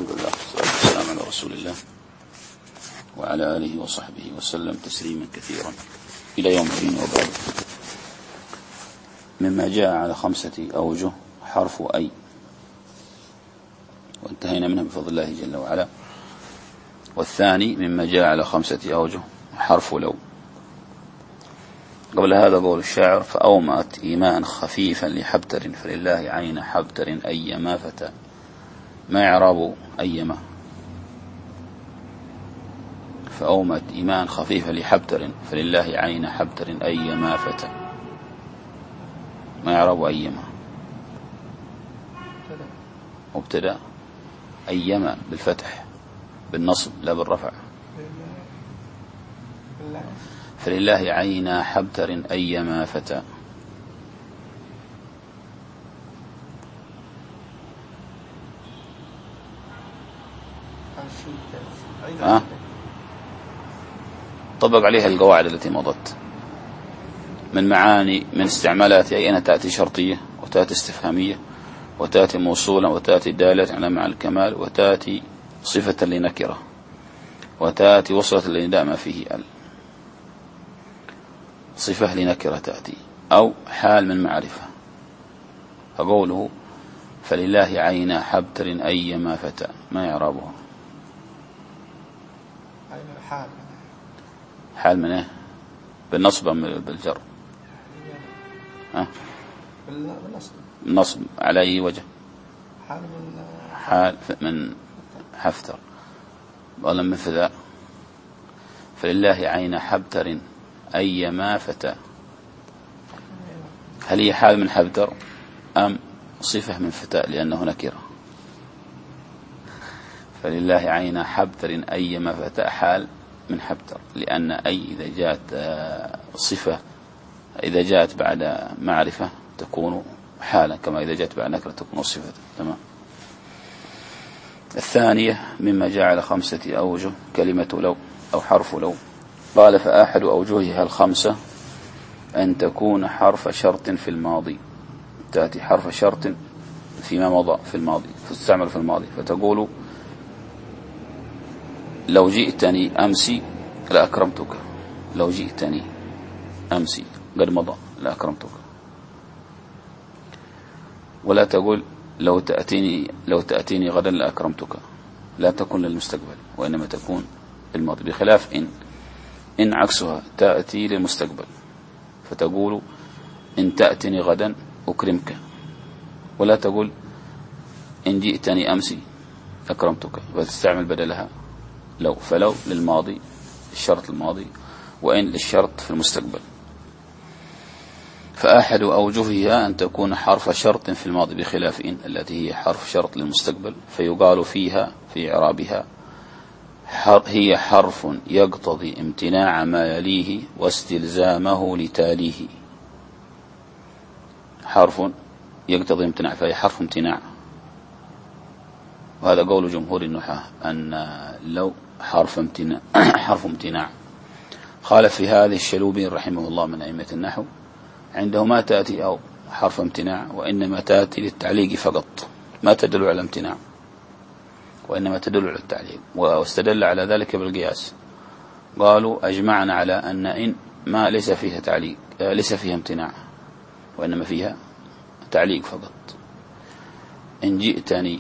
الحمد لله والصلاة والسلام على رسول الله وعلى آله وصحبه وسلم تسليما كثيرا إلى يوم الدين. وبعد، مما جاء على 5 أوجه حرف أي، وانتهينا منها بفضل الله جل وعلا. والثاني مما جاء على 5 أوجه حرف لو. قبل هذا قول الشاعر: فأومأت إيماء خفيفا لحبتر فلله عين حبتر أيما فتى. ما إعراب أيما؟ فأومأت إيماء خفيفا لحبتر فلله عين حبتر أيما فتى. ما إعراب أيما؟ مبتدأ. أيما بالفتح بالنصب لا بالرفع. فلله عين حبتر أيما فتى. طبق عليها القواعد التي مضت من معاني، من استعمالات أي أنها تأتي شرطية وتأتي استفهامية وتأتي موصولا وتأتي دالة على معنى الكمال وتأتي صفة لنكرة وتأتي وصلة لنداء ما فيه صفة لنكرة تأتي أو حال من معرفة. فقوله فلله عين حبتر أيما فتى، ما يعربها؟ حال من ايه؟ بالنصب بالجر؟ بالنصب على أي وجه؟ حال من حفتر ولا من فذاء. فلله عين حبتر أيما فتى، هل هي حال من حبتر أم صفة من فتاء لأنه نكرة؟ فلله عين حبتر أيما فتى حال من حبتر، لأن أي إذا جاءت صفة إذا جاءت بعد معرفة تكون حالا، كما إذا جاءت بعد نكرة تكون صفة. تمام. الثانية مما جاء على 5 أوجه كلمة لو أو حرف لو. قال: فأحد أوجهها 5 أن تكون حرف شرط في الماضي. تأتي حرف شرط فيما مضى في الماضي، فتستعمل في الماضي، فتقول: لو جئتني أمسي لأكرمتك. لو جئتني أمسي قد مضى لأكرمتك. ولا تقول لو تأتيني غدا لأكرمتك، لا تكن للمستقبل وإنما تكون للماضي، بخلاف إن عكسها تأتي للمستقبل فتقول إن تأتني غدا أكرمك. ولا تقول إن جئتني أمسي أكرمتك، فتستعمل بدلها لو. فلو للماضي الشرط الماضي، وإن للشرط في المستقبل. فأحد أوجهها أن تكون حرف شرط في الماضي، بخلاف إن التي هي حرف شرط للمستقبل، فيقال فيها في إعرابها: هي حرف يقتضي امتناع ما يليه واستلزامه لتاليه. حرف يقتضي امتناع، فهي حرف امتناع. وهذا قول جمهور النحاة أن لو حرف امتناع. خالف في هذه الشلوبي رحمه الله من أئمة النحو، عنده ما تأتي أو حرف امتناع، وإنما تأتي للتعليق فقط، ما تدل على امتناع وإنما تدل على التعليق. واستدل على ذلك بالقياس. قالوا: أجمعنا على أن إن ما ليس فيها تعليق، ليس فيها امتناع وإنما فيها تعليق فقط. إن جئتني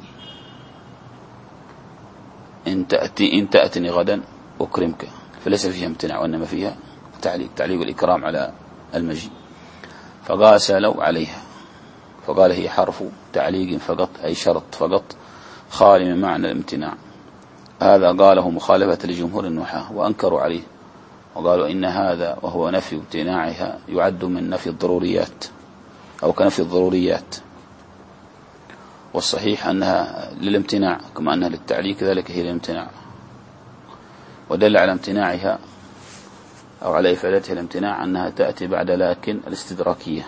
إن تأتني غدا أكرمك، فليس فيها امتناع وإنما فيها تعليق الإكرام على المجيء. فقاس لو عليها فقال هي حرف تعليق فقط، أي شرط فقط خالي من معنى الامتناع. هذا قاله مخالفة لجمهور النحاة وأنكروا عليه، وقالوا إن هذا وهو نفي امتناعها يعد من نفي الضروريات أو كنفي الضروريات. والصحيح أنها للامتناع كما أنها للتعليق، كذلك هي للامتناع. ودل على امتناعها أو على إفادتها الامتناع أنها تأتي بعد لكن الاستدراكية،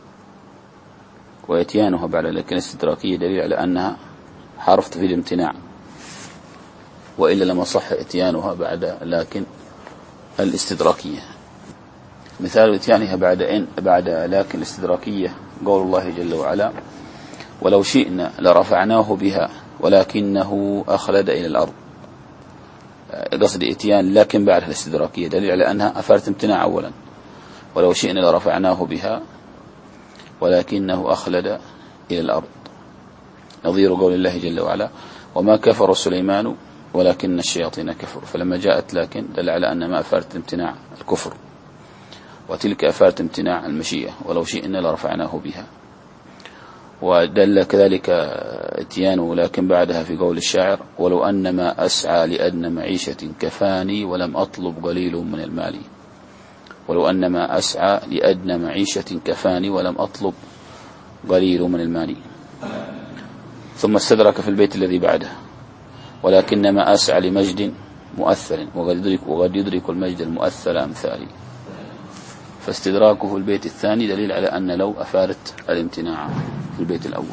ويتيانها بعد لكن الاستدراكية دليل على أنها حرف في الامتناع، وإلا لما صح اتيانها بعد لكن الاستدراكية. مثال اتيانها بعد لكن الاستدراكية قول الله جل وعلا: ولو شئنا لرفعناه بها ولكنه أخلد إلى الأرض. قصد إتيان لكن بعدها الاستدراكية دليل على أنها أفادت امتناع أولا، ولو شئنا لرفعناه بها ولكنه أخلد إلى الأرض، نظير قول الله جل وعلا: وما كفر سليمان ولكن الشياطين كفروا. فلما جاءت لكن دل على أن ما أفادت امتناع الكفر، وتلك أفادت امتناع المشيئة، ولو شئنا لرفعناه بها. ودل كذلك اتيانه لكن بعدها في قول الشاعر: ولو أنما أسعى لأدنى معيشة كفاني ولم أطلب قليل من المال. ولو أنما أسعى لأدنى معيشة كفاني ولم أطلب قليل من المال. ثم استدرك في البيت الذي بعده: ولكنما أسعى لمجد مؤثر وقد يدرك المجد المؤثر أمثالي. فاستدراكه في البيت الثاني دليل على أن لو أفادت الامتناع في البيت الأول.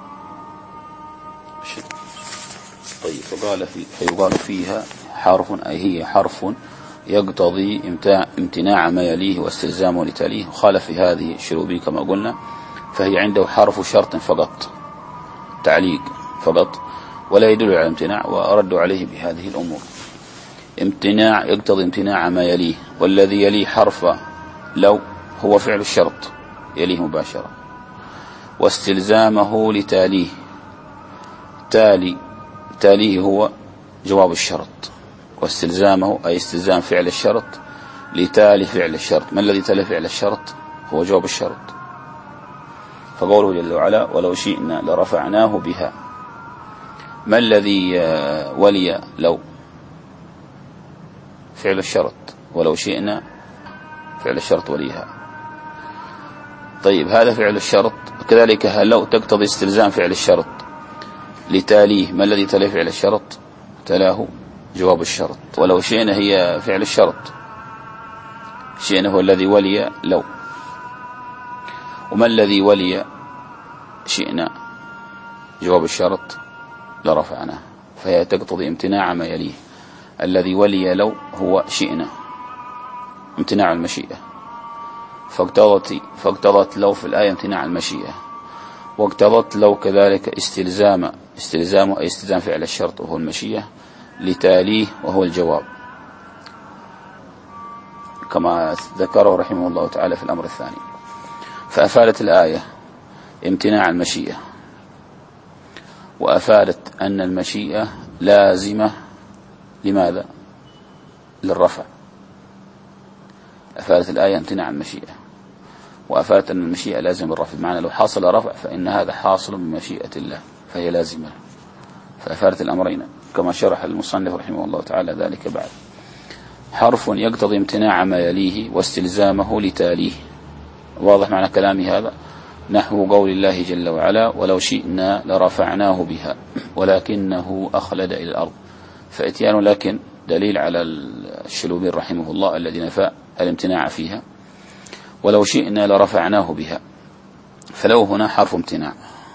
طيب، فيقال فيها حرف، أي هي حرف يقتضي امتناع ما يليه واستلزامه لتاليه. وخالف في هذه الشروبي كما قلنا، فهي عنده حرف شرط فقط، تعليق فقط، ولا يدل على امتناع، وأردوا عليه بهذه الأمور. امتناع يقتضي امتناع ما يليه، والذي يليه حرف لو هو فعل الشرط يليه مباشرة، واستلزامه لتاليه، تاليه هو جواب الشرط، واستلزامه أي استلزام فعل الشرط لتالي فعل الشرط. ما الذي تالي فعل الشرط؟ هو جواب الشرط. فقوله جل وعلا: ولو شئنا لرفعناه بها. ما الذي ولي لو؟ فعل الشرط، ولو شئنا فعل الشرط وليها. طيب، هذا فعل الشرط. كذلك لو تقتضي استلزام فعل الشرط لتاليه. ما الذي تلي فعل الشرط؟ تلاه جواب الشرط. ولو شئنا هي فعل الشرط، شئنا هو الذي ولي لو. وما الذي ولي شئنا؟ جواب الشرط لرفعناه. فهي تقتضي امتناع ما يليه. الذي ولي لو هو شئنا، امتناع المشيئة، فاقتضت لو في الآية امتناع المشيئة، واقتضت لو كذلك استلزامه أي استلزام فعل الشرط وهو المشيئة لتاليه وهو الجواب، كما ذكره رحمه الله تعالى في الأمر الثاني. فأفادت الآية امتناع المشيئة، وأفادت أن المشيئة لازمة لماذا؟ للرفع. أفادت الآية امتناع المشيئة، وأفادت أن المشيئة لازم الرفع، بمعنى لو حصل رفع فإن هذا حاصل بمشيئة الله فهي لازمة. فأفادت الأمرين كما شرح المصنف رحمه الله تعالى ذلك بعد. حرف يقتضي امتناع ما يليه واستلزامه لتاليه. واضح معنى كلامي هذا؟ نحو قول الله جل وعلا: ولو شئنا لرفعناه بها ولكنه أخلد إلى الأرض. فإتيان لكن دليل على الشلوبي رحمه الله الذي نفى الامتناع فيها. ولو شئنا لرفعناه بها، فلو هنا حرف امتناع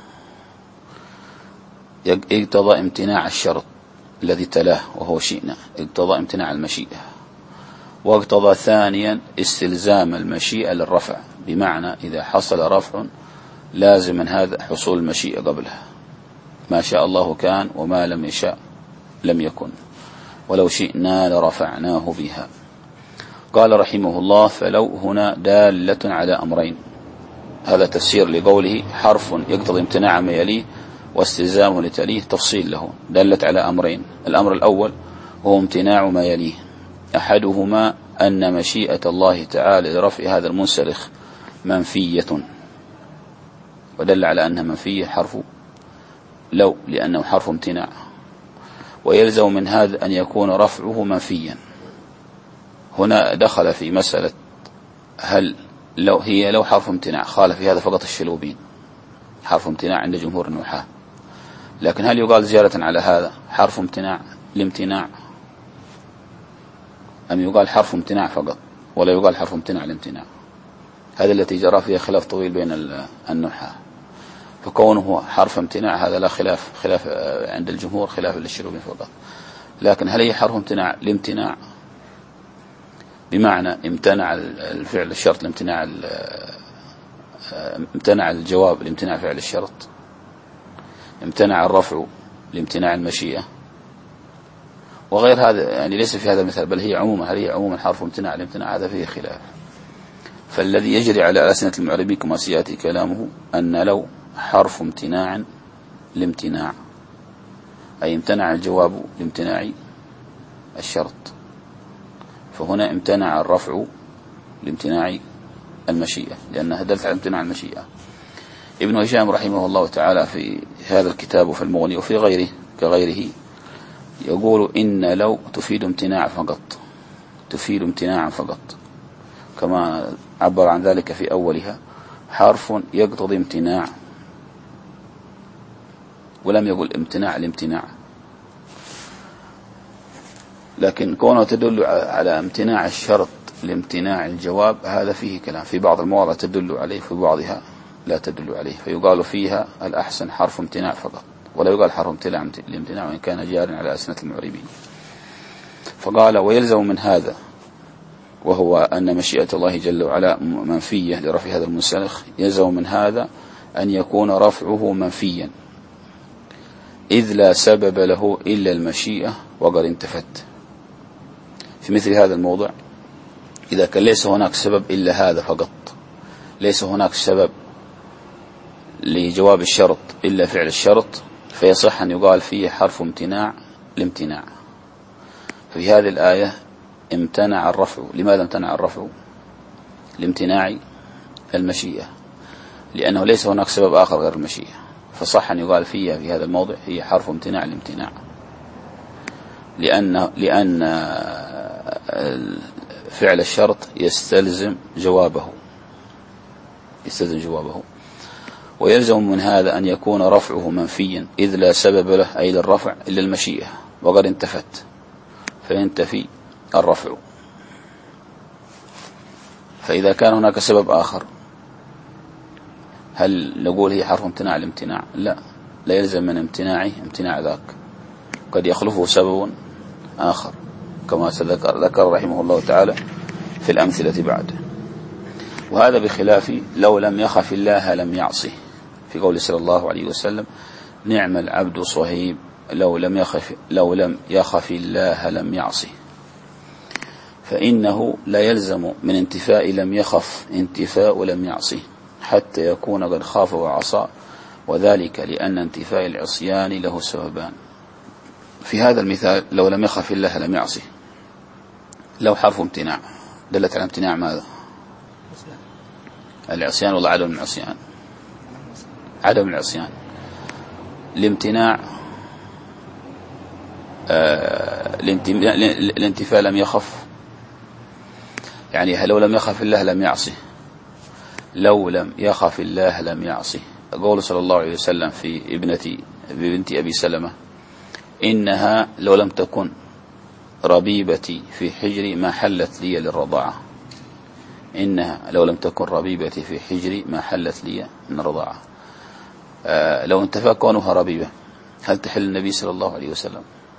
اقتضى امتناع الشرط الذي تلاه وهو شئنا، اقتضى امتناع المشيئة، واقتضى ثانيا استلزام المشيئة للرفع، بمعنى إذا حصل رفع لازم من هذا حصول المشيئة قبله. ما شاء الله كان وما لم يشاء لم يكن. ولو شئنا لرفعناه بها. قال رحمه الله: فلو هنا دالة على أمرين. هذا تفسير لقوله حرف يقتضي امتناع ما يليه واستلزامه لتليه، تفصيل له. دلت على أمرين: الأمر الأول هو امتناع ما يليه، أحدهما أن مشيئة الله تعالى لرفع هذا المنسلخ منفية، ودل على أنها منفية حرف لو لأنه حرف امتناع، ويلزم من هذا أن يكون رفعه منفيا. هنا دخل في مسألة هل لو حرف امتناع، خالف في هذا فقط الشلوبين، حرف امتناع عند جمهور النحاة. لكن هل يقال زيادة على هذا حرف امتناع الامتناع، أم يقال حرف امتناع فقط ولا يقال حرف امتناع الامتناع؟ هذا التي جرى فيها خلاف طويل بين النحاة. فكونه حرف امتناع هذا لا خلاف عند الجمهور، خلاف للشلوبين فقط. لكن هل هي حرف امتناع الامتناع بمعنى امتنع الفعل الشرط، امتنع الجواب الامتناع فعل الشرط، امتنع الرفع لامتناع المشيئة وغير هذا، يعني ليس في هذا المثال، بل هي عموما، هل هي عموما حرف امتناع الامتناع؟ هذا فيه خلاف. فالذي يجري على ألسنة المعربين كما سيأتي كلامه أن لو حرف امتناع لامتناع، أي امتنع الجواب لامتناع الشرط، فهنا امتنع الرفع لامتناع المشيئة لأنها دلت على امتناع المشيئة. ابن هشام رحمه الله تعالى في هذا الكتاب وفي المغني وفي غيره كغيره يقول إن لو تفيد امتناع فقط، تفيد امتناعا فقط، كما عبر عن ذلك في أولها حرف يقتضي امتناع، ولم يقل امتناع الامتناع، لكن كونه تدل على امتناع الشرط لامتناع الجواب هذا فيه كلام، في بعض المواضع تدل عليه في بعضها لا تدل عليه، فيقال فيها الأحسن حرف امتناع فقط، ولا يقال حرف امتناع الامتناع وإن كان جارا على ألسنة المعربين. فقال ويلزم من هذا، وهو أن مشيئة الله جل وعلا منفية لرفع هذا المنسلخ، يلزم من هذا أن يكون رفعه منفيا إذ لا سبب له إلا المشيئة وقد انتفت. في مثل هذا الموضع إذا كان ليس هناك سبب إلا هذا فقط، ليس هناك سبب لجواب الشرط إلا فعل الشرط، فيصح أن يقال فيه حرف امتناع الامتناع. في هذه الآية امتنع الرفع. لماذا امتنع الرفع؟ لامتناع المشيئة، لأنه ليس هناك سبب آخر غير المشيئة، فصح أن يقال فيها في هذا الموضع هي حرف امتناع الامتناع، لأن فعل الشرط يستلزم جوابه، ويلزم من هذا أن يكون رفعه منفيا إذ لا سبب له أي للرفع إلا المشيئة وقد انتفت، فينتفي الرفع. فإذا كان هناك سبب آخر هل نقول هي حرف امتناع الامتناع؟ لا يلزم من امتناعه امتناع ذاك، قد يخلفه سبب آخر كما ذكر رحمه الله تعالى في الأمثلة بعد. وهذا بخلاف لو لم يخف الله لم يعصه، في قول صلى الله عليه وسلم نعم العبد صهيب لو لم يخف الله لم يعصه، فإنه لا يلزم من انتفاء لم يخف انتفاء لم يعصه حتى يكون قد خاف وعصى، وذلك لأن انتفاء العصيان له سببان. في هذا المثال لو لم يخف الله لم يعصه، لو حرف امتناع دلت على امتناع ماذا؟ العصيان ولا عدم العصيان؟ عدم العصيان. الامتناع الانتفاء لم يخف، يعني لو لم يخف الله لم يعصه، لو لم يخف الله لم يعصه. قول صلى الله عليه وسلم في بنت أبي سلمة إنها لو لم تكن ربيبتي في حجري ما حلت لي للرضاعة، إنها لو لم تكن ربيبتي في حجري ما حلت لي من الرضاعة. لو انتفى كونها ربيبة هل تحل النبي صلى الله عليه وسلم؟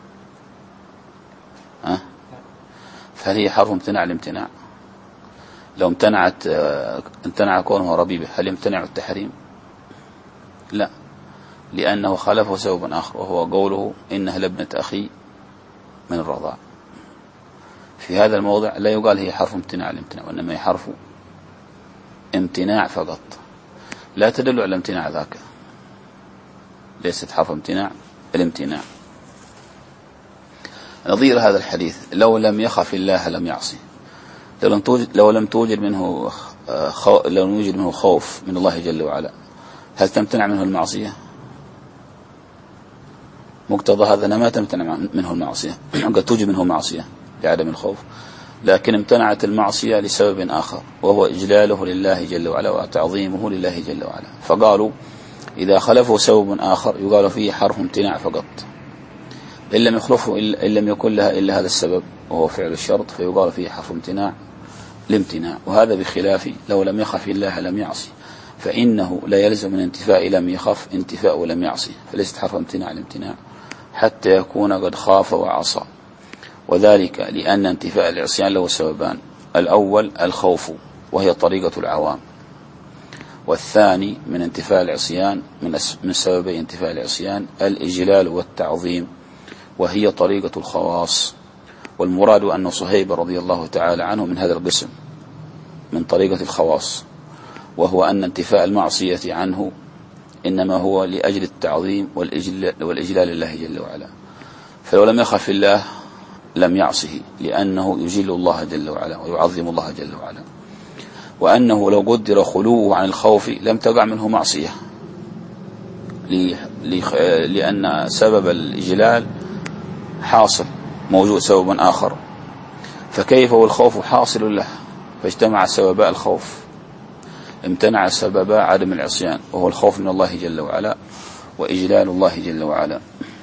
فهل هي حرف امتناع الامتناع؟ لو امتنع كونها ربيبة هل يمتنع التحريم؟ لا، لأنه خالفه سبب آخر وهو قوله إنها لابنة أخي من الرضاع. في هذا الموضع لا يقال هي حرف امتناع الامتناع، وإنما هي حرف امتناع فقط، لا تدل على امتناع ذاك، ليست حرف امتناع الامتناع. نظير هذا الحديث لو لم يخف الله لم يعصي، لو لم يوجد منه خوف من الله جل وعلا هل تمتنع منه المعصية؟ مقتضى هذا ما تمتنع منه المعصية، قد توجد منه معصية لعدم الخوف، لكن امتنعت المعصية لسبب آخر وهو إجلاله لله جل وعلا وتعظيمه لله جل وعلا، فقالوا إذا خلفه سبب آخر يقال فيه حرف امتناع فقط، إن لم يخلفه إن لم يكن لها إلا هذا السبب وهو فعل الشرط فيقال فيه حرف امتناع الامتناع. وهذا بخلاف لو لم يخف الله لم يعصي، فإنه لا يلزم من انتفاء لم يخف انتفاء لم يعصي، فليست حرف امتناع الامتناع حتى يكون قد خاف وعصى، وذلك لأن انتفاء العصيان له سببان: الأول الخوف وهي طريقة العوام، والثاني من انتفاء العصيان من سببي انتفاء العصيان الإجلال والتعظيم، وهي طريقة الخواص. والمراد أن صهيب رضي الله تعالى عنه من هذا القسم من طريقة الخواص، وهو أن انتفاء المعصية عنه إنما هو لأجل التعظيم والإجلال لله جل وعلا، فلو لم يخف الله لم يعصه، لأنه يجل الله جل وعلا ويعظم الله جل وعلا. وأنه لو قدر خلوه عن الخوف لم تقع منه معصية، لأن سبب الإجلال حاصل موجود سبب آخر، فكيف والخوف حاصل له، فاجتمع سبباء الخوف، امتنع سبباء عدم العصيان، وهو الخوف من الله جل وعلا وإجلال الله جل وعلا.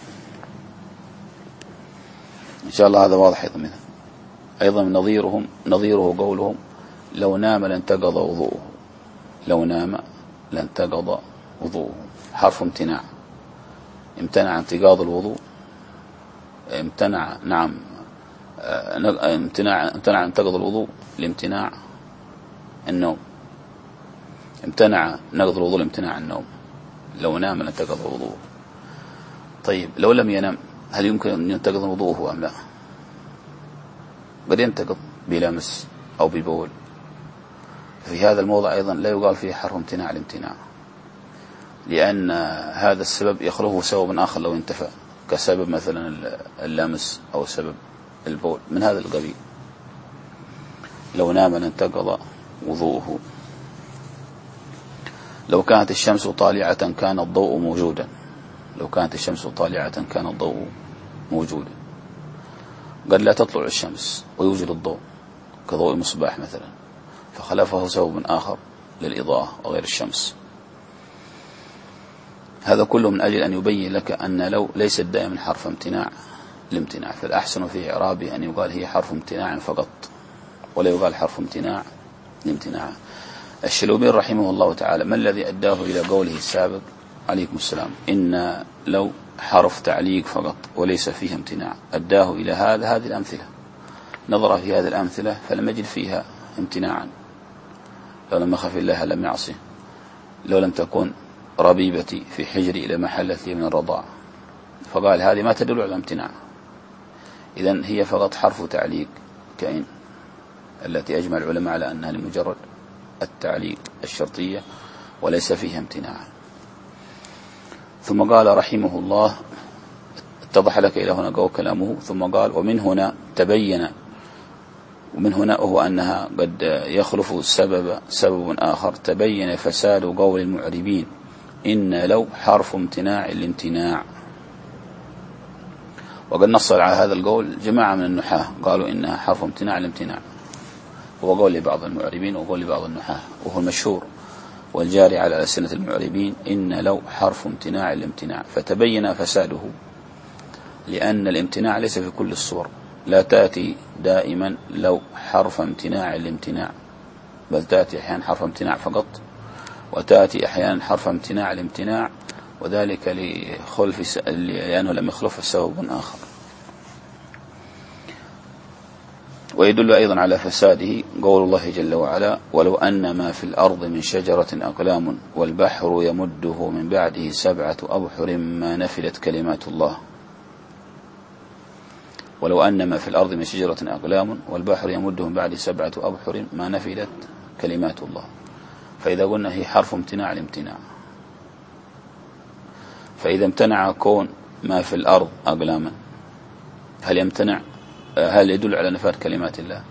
إن شاء الله هذا واضح أيضا نظيره قولهم لو نام لانتقض وضوءه. لو نام لانتقض وضوءه حرف امتناع، امتنع انتقاض الوضوء، امتنع انتقض الوضوء لامتناع النوم، امتنع نقض الوضوء لامتناع النوم. لو نام لانتقض وضوءه. طيب لو لم ينم هل يمكن أن ينتقض وضوءه أم لا؟ قد ينتقض بلمس أو ببول. في هذا الموضع أيضا لا يقال فيه حرف امتناع الامتناع، لأن هذا السبب يخلفه سبب آخر لو انتفى، كسبب مثلا اللمس أو سبب البول من هذا القبيل. لو نام لانتقض وضوءه. لو كانت الشمس طالعة كان الضوء موجودا. لو كانت الشمس طالعة كان الضوء موجودا. قد لا تطلع الشمس ويوجد الضوء كضوء مصباح مثلا، فخلفه سبب آخر للإضاءة وغير الشمس. هذا كله من أجل أن يبين لك أن لو ليست دائما حرف امتناع الامتناع، فالأحسن في إعرابه أن يقال هي حرف امتناع فقط، ولا يقال حرف امتناع الامتناع. الشلوبي رحمه الله تعالى ما الذي أداه إلى قوله السابق عليكم السلام إن لو حرف تعليق فقط وليس فيه امتناع؟ أداه إلى هذه الأمثلة، نظر في هذه الأمثلة فلم يجد فيها امتناعا. لو لم يخف الله لم يعصي. لو لم تكن ربيبتي في حجري إلى محلت لي من الرضاع، فقال هذه ما تدل على امتناع، إذن هي فقط حرف تعليق كإن، التي أجمع العلماء على أنها لمجرد التعليق الشرطية وليس فيها امتناع. ثم قال رحمه الله، اتضح لك إلى هنا قول كلامه، ثم قال ومن هنا تبين، ومن هنا هو أنها قد يخلف سبب آخر، تبين فساد قول المعربين إن لو حرف امتناع الامتناع. وقد نص على هذا القول جماعة من النحاة قالوا إنها حرف امتناع الامتناع، هو قول لبعض المعربين وقول لبعض النحاة، وهو المشهور والجاري على ألسنة المعربين إن لو حرف امتناع الامتناع. فتبين فساده، لأن الامتناع ليس في كل الصور، لا تأتي دائما لو حرف امتناع الامتناع، بل تأتي أحيانا حرف امتناع فقط، وتأتي أحيانا حرف امتناع الامتناع، وذلك لأنه لم يخلف سبب آخر. ويدل أيضا على فساده قول الله جل وعلا ولو أن ما في الأرض من شجرة أقلام والبحر يمده من بعده 7 أبحر ما نفدت كلمات الله. ولو أن ما في الأرض من شجرة أقلام والبحر يمده من بعد 7 أبحر ما نفدت كلمات الله. فإذا قلنا هي حرف امتناع الامتناع، فإذا امتنع كون ما في الأرض أقلاما هل يدل على نفاذ كلمات الله؟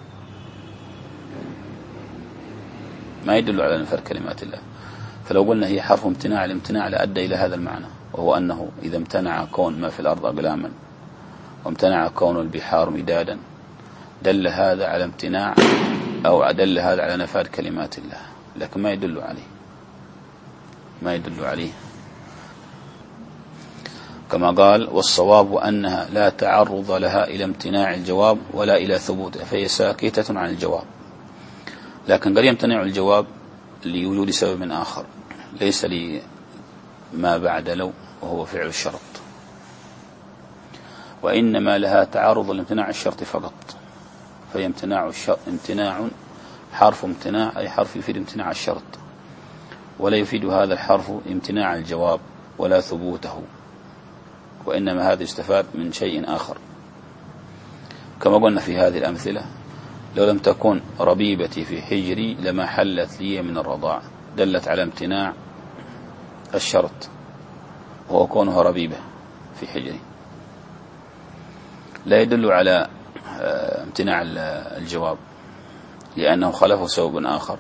ما يدل على نفاذ كلمات الله. فلو قلنا هي حرف امتناع الامتناع لأدى إلى هذا المعنى، وهو أنه إذا امتنع كون ما في الأرض أقلاما وامتنع كون البحار مدادا دل هذا على امتناع، أو دل هذا على نفاذ كلمات الله، لكن ما يدل عليه. كما قال والصواب أنها لا تعرض لها إلى امتناع الجواب ولا إلى ثبوته، فهي ساكتة عن الجواب. لكن قد يمتنع الجواب لوجود سبب آخر ليس لما بعد لو، وهو فعل الشرط، وإنما لها تعرض لامتناع الشرط فقط. فهي امتناع حرف امتناع، أي حرف يفيد امتناع الشرط. ولا يفيد هذا الحرف امتناع الجواب ولا ثبوته، وإنما هذا يستفاد من شيء آخر. كما قلنا في هذه الأمثلة: لو لم تكن ربيبتي في حجري لما حلت لي من الرضاع، دلت على امتناع الشرط وهو كونها ربيبة في حجري، لا يدل على امتناع الجواب لأنه خلفه سبب آخر.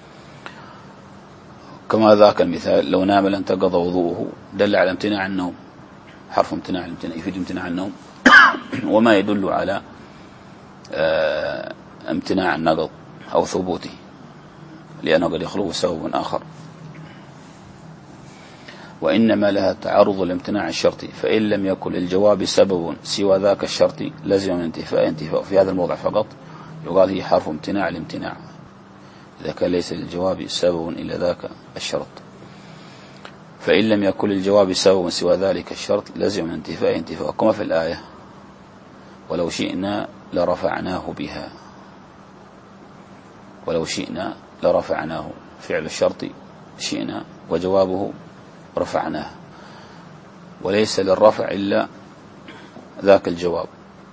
كما ذاك المثال: لو نام لانتقض وضوءه، دل على امتناع النوم، حرف امتناع يفيد امتناع النوم وما يدل على امتناع النقض أو ثبوته، لأنه قد يخلوه سبب آخر. وإنما لها تعرض لامتناع الشرط، فإن لم يكن للجواب سبب سوى ذاك الشرط لزم من انتفاء في هذا الموضع فقط يقال هي حرف امتناع الامتناع، إذا كان ليس للجواب سبب إلا ذاك الشرط. فإن لم يكن للجواب سبب سوى ذلك الشرط لزم من انتفاء كما في الآية: ولو شئنا لرفعناه بها. ولو شئنا لرفعناه، فعل الشرط شئنا وجوابه رفعناه، وليس للرفع إلا ذاك الجواب،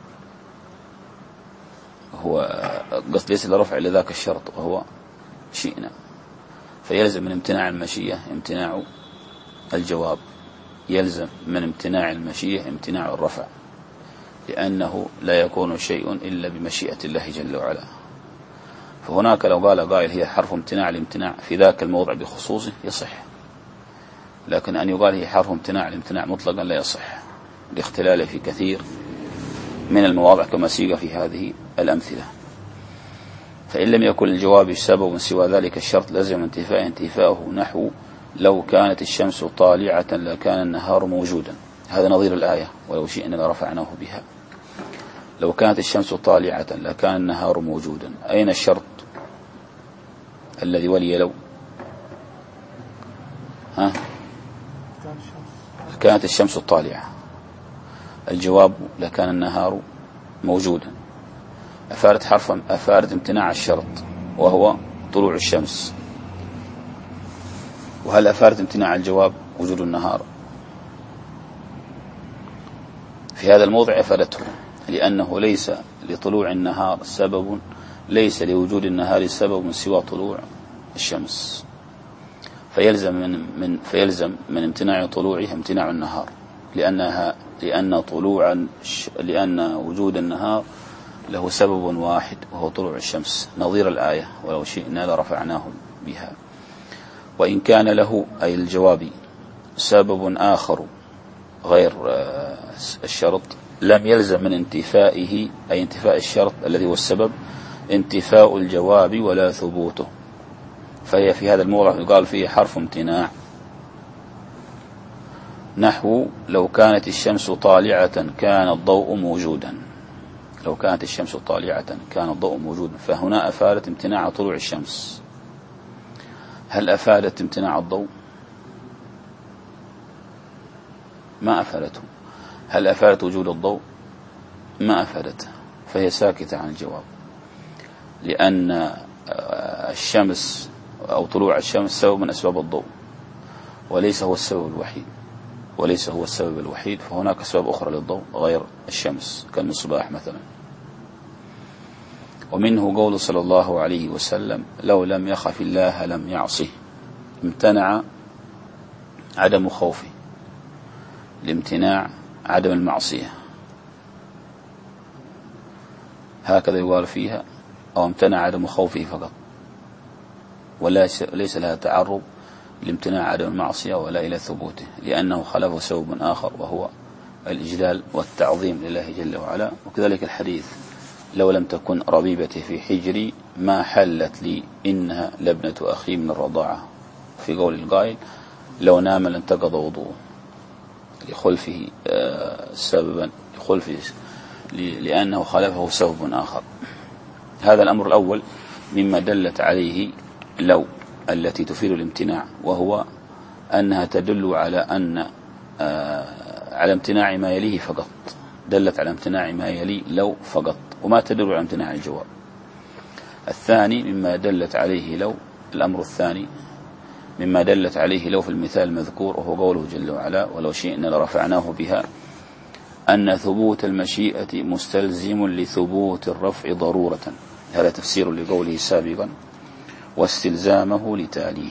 هو قصد ليس للرفع إلا ذاك الشرط وهو شئنا، فيلزم من امتناع المشيئة امتناع الجواب، يلزم من امتناع المشيئة امتناع الرفع، لأنه لا يكون شيء إلا بمشيئة الله جل وعلا. فهناك لو قال قائل هي حرف امتناع الامتناع في ذاك الموضع بخصوصه يصح، لكن أن يقال هي حرف امتناع الامتناع مطلقا لا يصح، لاختلاله في كثير من المواضع كما سيق في هذه الأمثلة. فإن لم يكن الجواب سبب سوى ذلك الشرط لزم انتفاءه، نحو: لو كانت الشمس طالعة لكان النهار موجودا. هذا نظير الآية: ولو شئنا لرفعناه بها. لو كانت الشمس طالعة لكان النهار موجودا، أين الشرط الذي ولي لو؟ كانت الشمس طالعة، الجواب لكان النهار موجودا، أفادت امتناع الشرط وهو طلوع الشمس. وهل أفادت امتناع الجواب وجود النهار؟ في هذا الموضع أفادته، لأنه ليس لطلوع النهار سبب، ليس لوجود النهار سبب سوى طلوع الشمس، فيلزم من امتناع طلوعها امتناع النهار، لأن وجود النهار له سبب واحد وهو طلوع الشمس، نظير الآية: ولو شئنا لرفعناه بها. وإن كان له أي الجواب سبب آخر غير الشرط لم يلزم من انتفائه، أي انتفاء الشرط الذي هو السبب، انتفاء الجواب ولا ثبوته، فهي في هذا الموضع يقال فيه حرف امتناع. نحو: لو كانت الشمس طالعة كان الضوء موجودا. لو كانت الشمس طالعة كان الضوء موجودا، فهنا أفادت امتناع طلوع الشمس. هل أفادت امتناع الضوء؟ ما أفادته. هل أفادت وجود الضوء؟ ما أفادته، فهي ساكتة عن الجواب، لأن الشمس أو طلوع الشمس سبب من أسباب الضوء، وليس هو السبب الوحيد، فهناك أسباب أخرى للضوء غير الشمس كالمصباح مثلا. ومنه قول صلى الله عليه وسلم: لو لم يخف الله لم يعصه. امتنع عدم خوفه لامتناع عدم المعصية، هكذا يقال فيها، أو امتنع عدم خوفه فقط، وليس لها تعرض لامتناع عدم المعصية ولا إلى ثبوته، لأنه خلفه سبب آخر وهو الإجلال والتعظيم لله جل وعلا. وكذلك الحديث: لو لم تكن ربيبتي في حجري ما حلت لي إنها لابنة أخي من الرضاعة، في قول القائل: لو نام لانتقض وضوءه، لخلفه سببا، لأنه خلفه سبب آخر. هذا الأمر الأول مما دلت عليه لو التي تفيد الامتناع، وهو أنها تدل على امتناع ما يليه فقط، دلت على امتناع ما يلي لو فقط، وما تدل على امتناع الجواب. الثاني مما دلت عليه لو، الأمر الثاني مما دلت عليه لو في المثال المذكور، وهو قوله جل وعلا ولو شئنا لرفعناه بها، أن ثبوت المشيئة مستلزم لثبوت الرفع ضرورة. هذا تفسير لقوله سابقا واستلزامه لتاليه.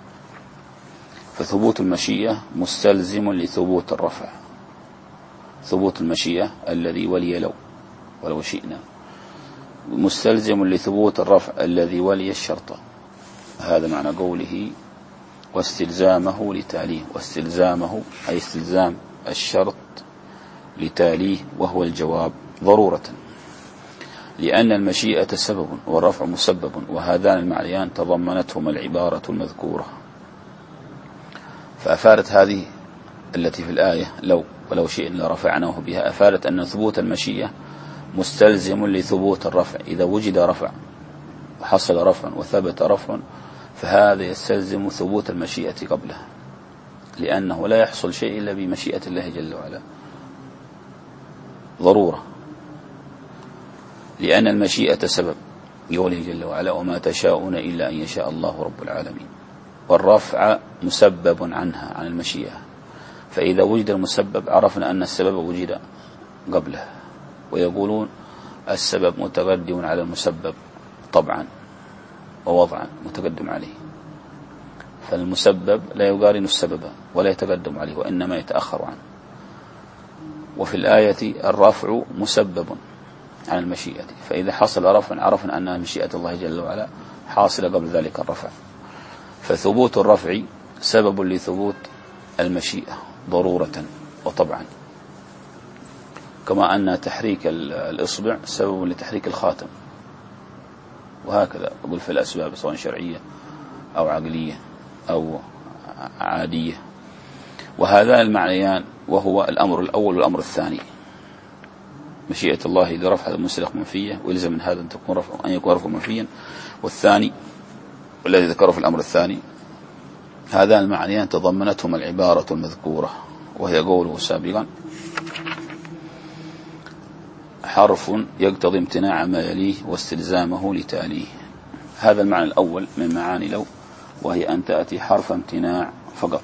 فثبوت المشيئة مستلزم لثبوت الرفع. ثبوت المشيئة الذي ولي ولو شئنا مستلزم لثبوت الرفع الذي ولي الشرط. هذا معنى قوله واستلزامه لتاليه. واستلزامه أي استلزام الشرط لتاليه، وهو الجواب ضرورة، لأن المشيئة سبب والرفع مسبب، وهذان المعنيان تضمنتهما العبارة المذكورة. فأفادت هذه التي في الآية لو ولو شئنا لرفعناه بها، أفادت أن ثبوت المشيئة مستلزم لثبوت الرفع. إذا وجد رفع وحصل رفع وثبت رفع، فهذا يستلزم ثبوت المشيئة قبله، لأنه لا يحصل شيء إلا بمشيئة الله جل وعلا ضرورة، لأن المشيئة سبب قوله جل وعلا وما تشاءون إلا أن يشاء الله رب العالمين. والرفع مسبب عنها عن المشيئة، فإذا وجد المسبب عرفنا أن السبب وجد قبله. ويقولون السبب متقدم على المسبب طبعا ووضعا، متقدم عليه، فالمسبب لا يقارن السبب ولا يتقدم عليه، وإنما يتأخر عنه. وفي الآية الرفع مسبب عن المشيئة، فإذا حصل رفع عرفنا أن مشيئة الله جل وعلا حاصلة قبل ذلك الرفع. فثبوت الرفع سبب لثبوت المشيئة ضرورة وطبعا، كما أن تحريك الإصبع سبب لتحريك الخاتم، وهكذا أقول في الأسباب سواء شرعية أو عقلية أو عادية. وهذا المعنيان، وهو الأمر الأول والأمر الثاني. مشيئة الله إذا رفع المسلق منفية، ويلزم من هذا أن يكون رفع منفيا. والثاني والذي ذكره في الأمر الثاني، هذان المعنيان تضمنتهما العبارة المذكورة، وهي قوله سابقا حرف يقتضي امتناع ما يليه واستلزامه لتاليه. هذا المعنى الأول من معاني لو، وهي أن تأتي حرف امتناع فقط.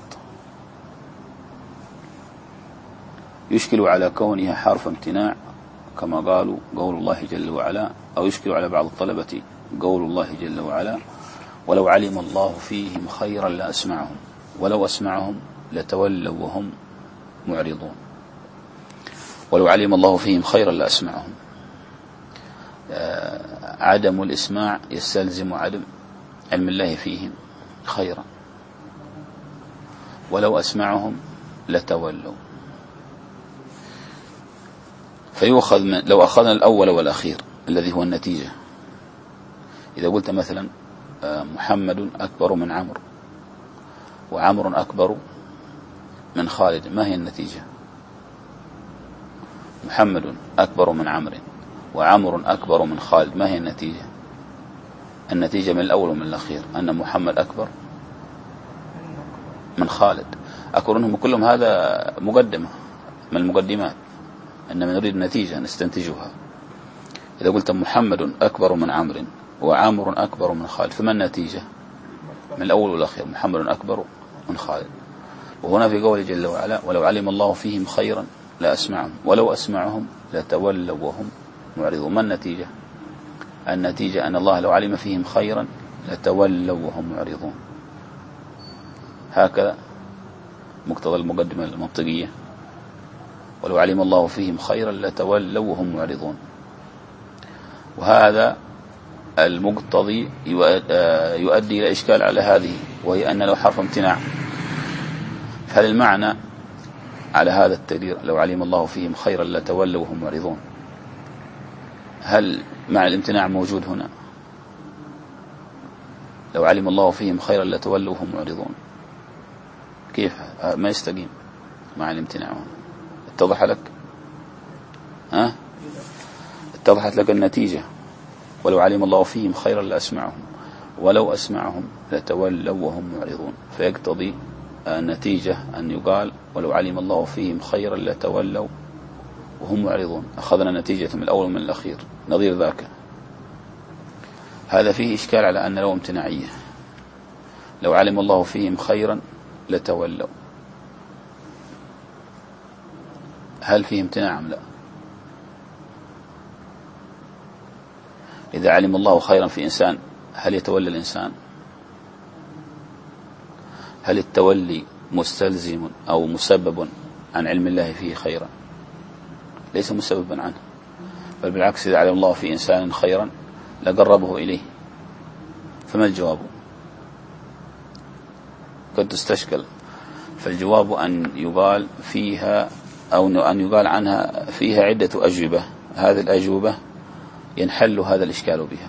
يشكل على كونها حرف امتناع كما قالوا قول الله جل وعلا، أو يشكل على بعض الطلبة قول الله جل وعلا ولو علم الله فيهم خيرا لأسمعهم ولو أسمعهم لتولوا وهم معرضون. ولو علم الله فيهم خيرا لأسمعهم، عدم الإسماع يستلزم عدم علم الله فيهم خيرا، ولو أسمعهم لتولوا. فيؤخذ من لو أخذنا الأول والأخير الذي هو النتيجة. إذا قلت مثلا محمد أكبر من عمرو وعمرو أكبر من خالد، ما هي النتيجة؟ محمد أكبر من عمرو وعمرو أكبر من خالد، ما هي النتيجة؟ النتيجة من الأول ومن الأخير أن محمد أكبر من خالد، أكبر منهم كلهم. هذا مقدمة من المقدمات، إنما نريد النتيجة نستنتجها. إذا قلت محمد أكبر من عمرو وعمرو أكبر من خالد، فما النتيجة؟ من الأول والأخير محمد أكبر من خالد. وهنا في قوله جل وعلا ولو علم الله فيهم خيرا لأسمعهم ولو أسمعهم لتولوا وهم معرضون، ما النتيجة؟ النتيجة أن الله لو علم فيهم خيرا لتولوا وهم معرضون. هكذا مقتضى المقدمة المنطقية، ولو علم الله فيهم خيرا لتولوا وهم معرضون. وهذا المقتضي يؤدي إلى إشكال على هذه، وهي أن لو حرف امتناع، هل المعنى على هذا التقدير لو علم الله فيهم خيرا لتولوا وهم معرضون، هل معنى الامتناع موجود هنا؟ لو علم الله فيهم خيرا لتولوا وهم معرضون، كيف؟ ما يستقيم مع الامتناع هنا. اتضح لك؟ اتضحت لك النتيجة. ولو علم الله فيهم خيرا لأسمعهم ولو أسمعهم لتولوا وهم معرضون، فيقتضي النتيجة أن يقال ولو علم الله فيهم خيرا لتولوا وهم معرضون. أخذنا نتيجة من الأول ومن الأخير نظير ذاك. هذا فيه إشكال على أن لو امتناعية، لو علم الله فيهم خيرا لتولوا. هل فيه امتناع أم لا؟ إذا علم الله خيرا في إنسان هل يتولى الإنسان؟ هل التولي مستلزم أو مسبب عن علم الله فيه خيرا؟ ليس مسببا عنه، بل بالعكس إذا علم الله في إنسان خيرا لقربه إليه. فما الجواب؟ قد تستشكل. فالجواب أن يقال فيها أو أن يقال عنها فيها عدة أجوبة، هذه الأجوبة ينحل هذا الإشكال بها،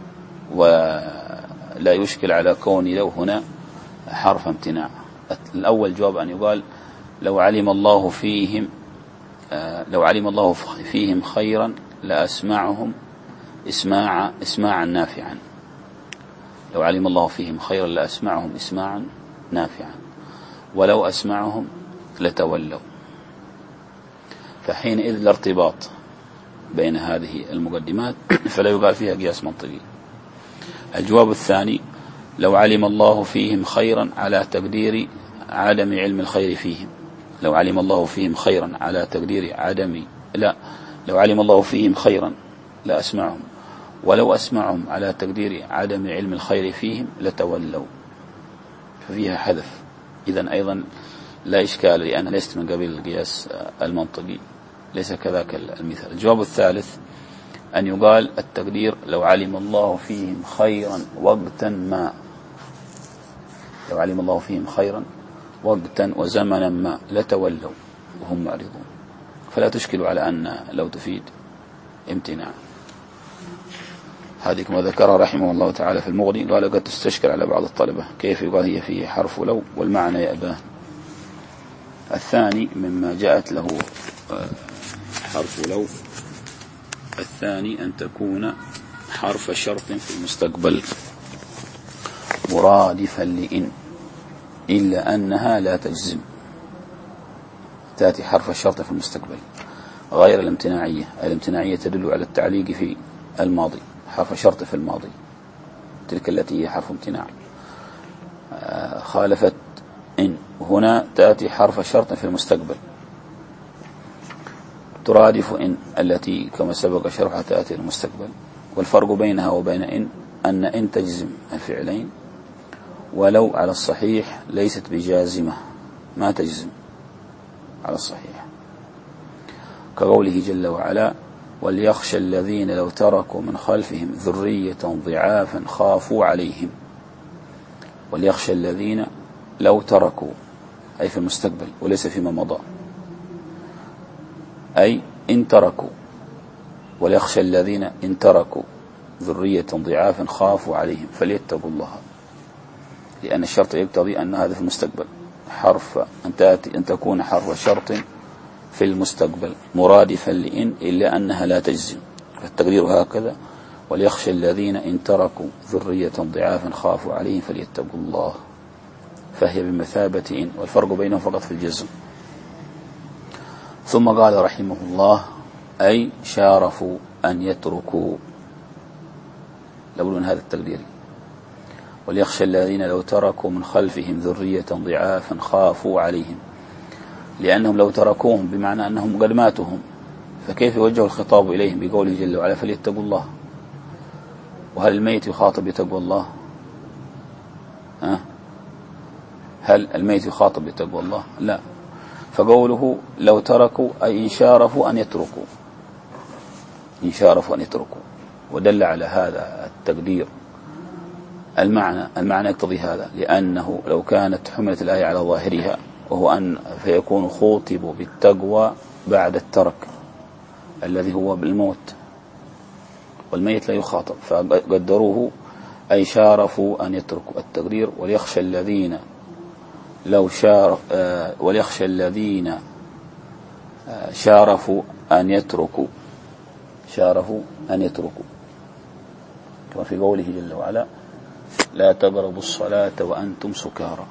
ولا يشكل على كون لو هنا حرف امتناع. الأول جواب أن يقال لو علم الله فيهم خيرا لأسمعهم إسماعا نافعا. لو علم الله فيهم خيرا لأسمعهم إسماعا نافعا، ولو أسمعهم لتولوا. فحينئذ الارتباط بين هذه المقدمات فلا يقال فيها قياس منطقي. الجواب الثاني لو علم الله فيهم خيرا على تقدير عدم علم الخير فيهم. لو علم الله فيهم خيرا على تقدير لو علم الله فيهم خيرا لأسمعهم، ولو أسمعهم على تقدير عدم علم الخير فيهم لتولوا. ففيها حذف. إذن أيضا لا إشكال، لأن ليست من قبيل القياس المنطقي، ليس كذاك المثال. الجواب الثالث أن يقال التقدير لو علم الله فيهم خيرا وقتا ما. لو علم الله فيهم خيرا وقتا وزمنا ما لتولوا وهم معرضون. فلا تشكل على أن لو تفيد امتناع. هذه كما ذكرها رحمه الله تعالى في المغني، قال قد تستشكل على بعض الطلبة كيف يقال هي فيه حرف لو والمعنى يأباه. الثاني مما جاءت له حرف لو، الثاني أن تكون حرف شرط في المستقبل مرادفا لإن، إلا أنها لا تجزم. تأتي حرف الشرط في المستقبل غير الامتناعية. الامتناعية تدل على التعليق في الماضي، حرف شرط في الماضي تلك التي هي حرف امتناع. خالفت إن. هنا تأتي حرف شرط في المستقبل ترادف إن التي كما سبق شرحها تأتي المستقبل. والفرق بينها وبين أن إن تجزم الفعلين، ولو على الصحيح ليست بجازمة، ما تجزم على الصحيح، كقوله جل وعلا وليخشى الذين لو تركوا من خلفهم ذرية ضعافا خافوا عليهم. وليخشى الذين لو تركوا أي في المستقبل وليس فيما مضى، أي إن تركوا. وليخشى الذين إن تركوا ذرية ضعافا خافوا عليهم فليتقوا الله، لأن الشرط يقتضي أن هذا في المستقبل. أن تكون حرف شرط في المستقبل مرادفا لإن إلا أنها لا تجزم. فالتقدير هكذا وليخشى الذين إن تركوا ذرية ضعافا خافوا عليهم فليتقوا الله، فهي بمثابة إن، والفرق بينهم فقط في الجزم. ثم قال رحمه الله أي شارفوا أن يتركوا، لابد من هذا التقدير. وليخشى الذين لو تركوا من خلفهم ذرية ضعافا خافوا عليهم، لأنهم لو تركوهم بمعنى أنهم قد ماتهم، فكيف يوجه الخطاب إليهم بقوله جل وعلا فليتقوا الله؟ وهل الميت يخاطب بتقوى الله؟ هل الميت يخاطب بتقوى الله؟ لا. فقوله لو تركوا أي إن شارفوا أن يتركوا، إن شارفوا أن يتركوا، ودل على هذا التقدير المعنى يقتضي هذا، لأنه لو كانت حملت الآية على ظاهرها وهو أن فيكون خوطب بالتقوى بعد الترك الذي هو بالموت، والميت لا يخاطب، فقدروه أي شارفوا أن يتركوا. التقدير وليخشى الذين وليخشى الذين شارفوا أن يتركوا، شارفوا أن يتركوا، كما في قوله جل وعلا لا تقربوا الصلاة وأنتم سكارى.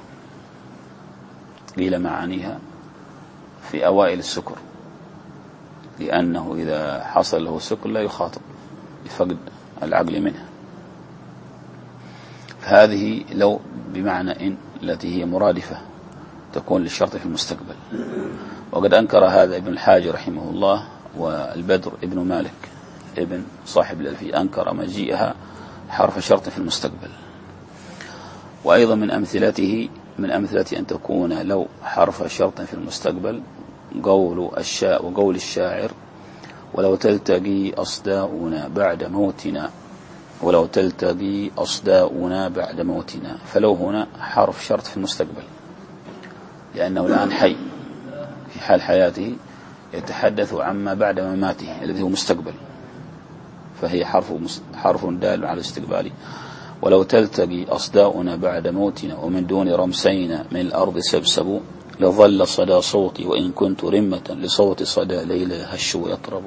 قيل معانيها في أوائل السكر، لأنه إذا حصل له سكر لا يخاطب لفقد العقل منه. هذه لو بمعنى إن التي هي مرادفة تكون للشرط في المستقبل. وقد أنكر هذا ابن الحاج رحمه الله، والبدر ابن مالك ابن صاحب الألفية أنكر مجيئها حرف شرط في المستقبل. وأيضا من أمثلة أن تكون لو حرف شرط في المستقبل وقول الشاعر: ولو تلتقي أصداؤنا بعد موتنا، ولو تلتقي أصداؤنا بعد موتنا. فلو هنا حرف شرط في المستقبل، لأنه الآن حي في حال حياته يتحدث عما بعد مماته الذي هو مستقبل، فهي حرف دال على الاستقبال. ولو تلتقي أصداؤنا بعد موتنا ومن دون رمسينا من الأرض سبسب، لظل صدى صوتي وإن كنت رمة لصوت صدى ليلى هش ويطرب.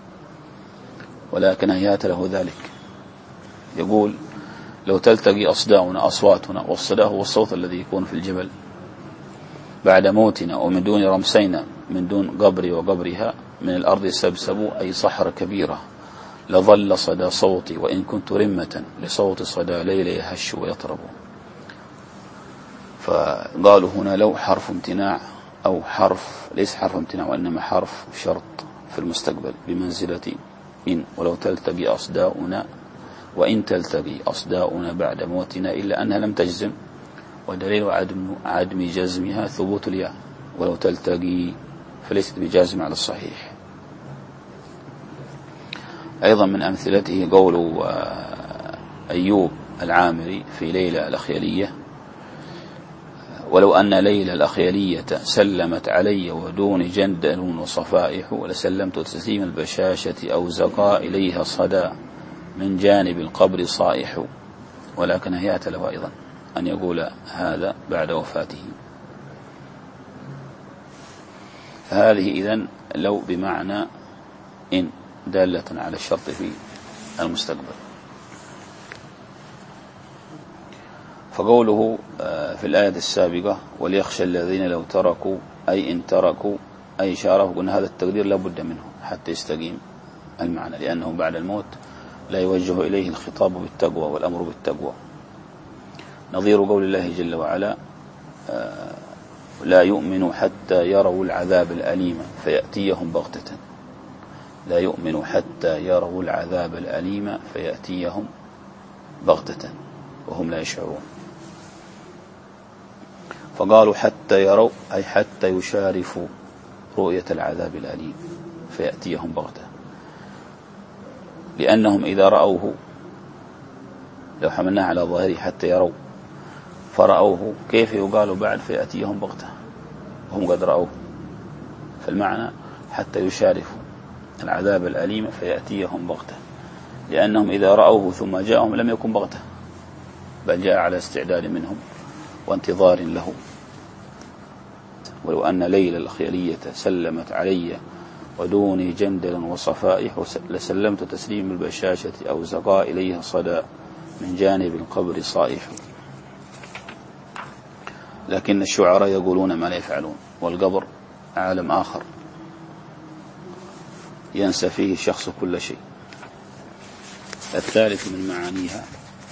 ولكن هيات له ذلك، يقول: لو تلتقي أصداؤنا أصواتنا، والصدى هو الصوت الذي يكون في الجبل، بعد موتنا ومن دون رمسينا، من دون قبري وقبرها، من الأرض سبسب أي صحر كبيرة، لظل صدى صوتي وإن كنت رمة لصوت صدى ليلى يهش ويطرب. فقالوا هنا لو حرف امتناع، أو حرف ليس حرف امتناع وإنما حرف شرط في المستقبل بمنزلة إن. ولو تلتقي أصداؤنا، وإن تلتقي أصداؤنا بعد موتنا، إلا أنها لم تجزم، ودليل عدم جزمها ثبوت الياء. ولو تلتقي فليست بجازم على الصحيح. أيضا من أمثلته قول أيوب العامري في ليلى الأخيلية: ولو أن ليلى الأخيلية سلمت علي ودون جندل وصفائح، لسلمت تسليم البشاشة أو زقا إليها صدى من جانب القبر صائح. ولكن هيات له أيضا أن يقول هذا بعد وفاته. فهذه إذن لو بمعنى إن دالة على الشرط في المستقبل. فقوله في الآية السابقة: وليخشى الذين لو تركوا، أي إن تركوا، أي شارفوا. قلنا هذا التقدير لا بد منه حتى يستقيم المعنى، لأنه بعد الموت لا يوجه إليه الخطاب بالتقوى والأمر بالتقوى. نظير قول الله جل وعلا: لا يؤمنوا حتى يروا العذاب الأليم فيأتيهم بغتة. لا يؤمنوا حتى يروا العذاب الأليم فيأتيهم بغتة وهم لا يشعرون. فقالوا حتى يروا، أي حتى يشارفوا رؤية العذاب الأليم فيأتيهم بغتة، لأنهم إذا رأوه، لو حملناه على ظاهره حتى يروا فرأوه، كيف يقال بعد فيأتيهم بغتة وهم قد رأوه؟ فالمعنى حتى يشارفوا العذاب الأليم فيأتيهم بغتة، لأنهم إذا رأوه ثم جاءهم لم يكن بغتة، بل جاء على استعداد منهم وانتظار له. ولو أن ليلى الخيلية سلمت علي ودوني جندل وصفائح، لسلمت تسليم البشاشة أو زقا إليها صدى من جانب القبر صائح. لكن الشعراء يقولون ما لا يفعلون، والقبر عالم آخر ينسى فيه الشخص كل شيء. الثالث من معانيها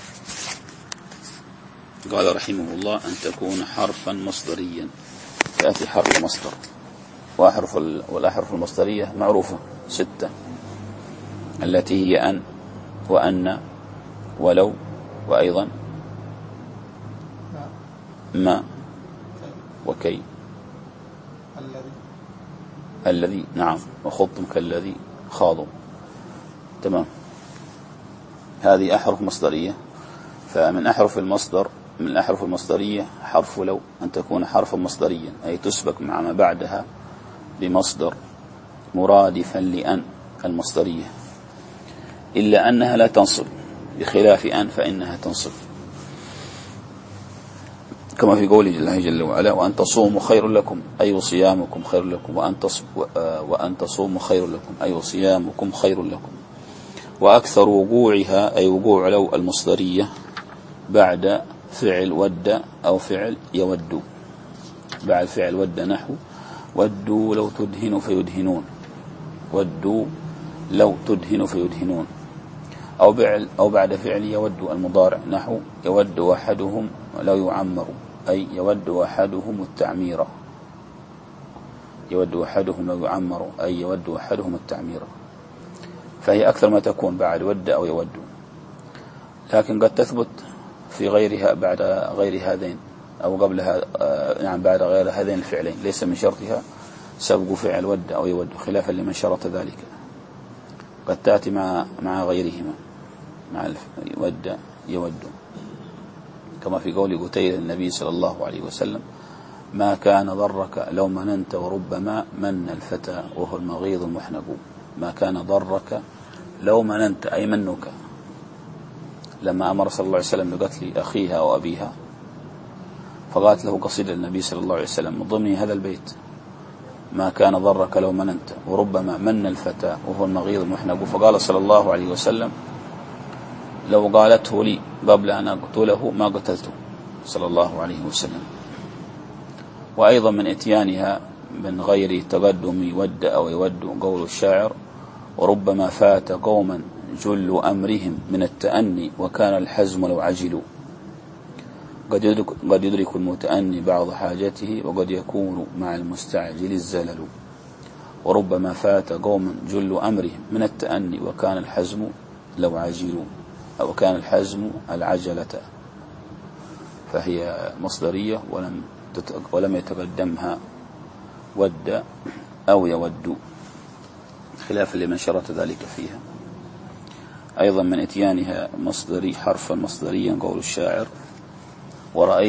قال رحمه الله: أن تكون حرفا مصدريا. تأتي حرف مصدر، والأحرف المصدرية معروفة 6، التي هي أن وأن ولو، وأيضا ما وكي. الذي نعم، وخضتم كالذي خاضوا. تمام، هذه أحرف مصدرية. فمن أحرف المصدر، من الأحرف المصدرية حرف لو، أن تكون حرفا مصدريا، أي تسبق مع ما بعدها بمصدر مرادفا لأن المصدرية، إلا أنها لا تنصب، بخلاف أن فإنها تنصب، كما في قول الله جل وعلا: وأن تصوموا خير لكم، أي صيامكم خير لكم، وأن تصوموا خير لكم، أي صيامكم خير لكم. وأكثر وقوعها، أي وقوع لو المصدرية، بعد فعل ود أو فعل يود. بعد فعل ود نحو: ودوا لو تدهن فيدهنون، ودوا لو تدهن فيدهنون. أو بعد فعل يود المضارع، نحو يود أحدهم لو يعمر، أي يود أحدهم التعمير. يود أحدهم لو يعمر، أي يود أحدهم التعمير. فهي أكثر ما تكون بعد ود أو يود، لكن قد تثبت في غيرها بعد غير هذين أو قبلها، نعم بعد غير هذين الفعلين، ليس من شرطها سبق فعل ود أو يود، خلافا لمن شرط ذلك. قد تأتي مع غيرهما، مع ود يود، كما في قول قتيل النبي صلى الله عليه وسلم: ما كان ضرك لو مننت وربما من الفتى وهو المغيظ المحنق. ما كان ضرك لو مننت، أي منك، لما أمر صلى الله عليه وسلم بقتل أخيها وأبيها، فقالت له قصيدة النبي صلى الله عليه وسلم من ضمن هذا البيت: ما كان ضرك لو مننت وربما من الفتى وهو المغيظ المحنق. فقال صلى الله عليه وسلم: لو قالته لي قبل أن أقتله ما قتلته، صلى الله عليه وسلم. وأيضا من إتيانها من غير تقدم ود أو يود قول الشاعر: وربما فات قوما جل أمرهم من التأني وكان الحزم لو عجلوا. قد يدرك المتأني بعض حاجته وقد يكون مع المستعجل الزلل. وربما فات قوما جل أمرهم من التأني وكان الحزم لو عجلوا، أو كان الحزم العجلة. فهي مصدرية ولم يتقدمها ود أو يود، خلافا لمن شرط ذلك فيها. أيضا من إتيانها مصدري حرفا مصدريا قول الشاعر: ورأيت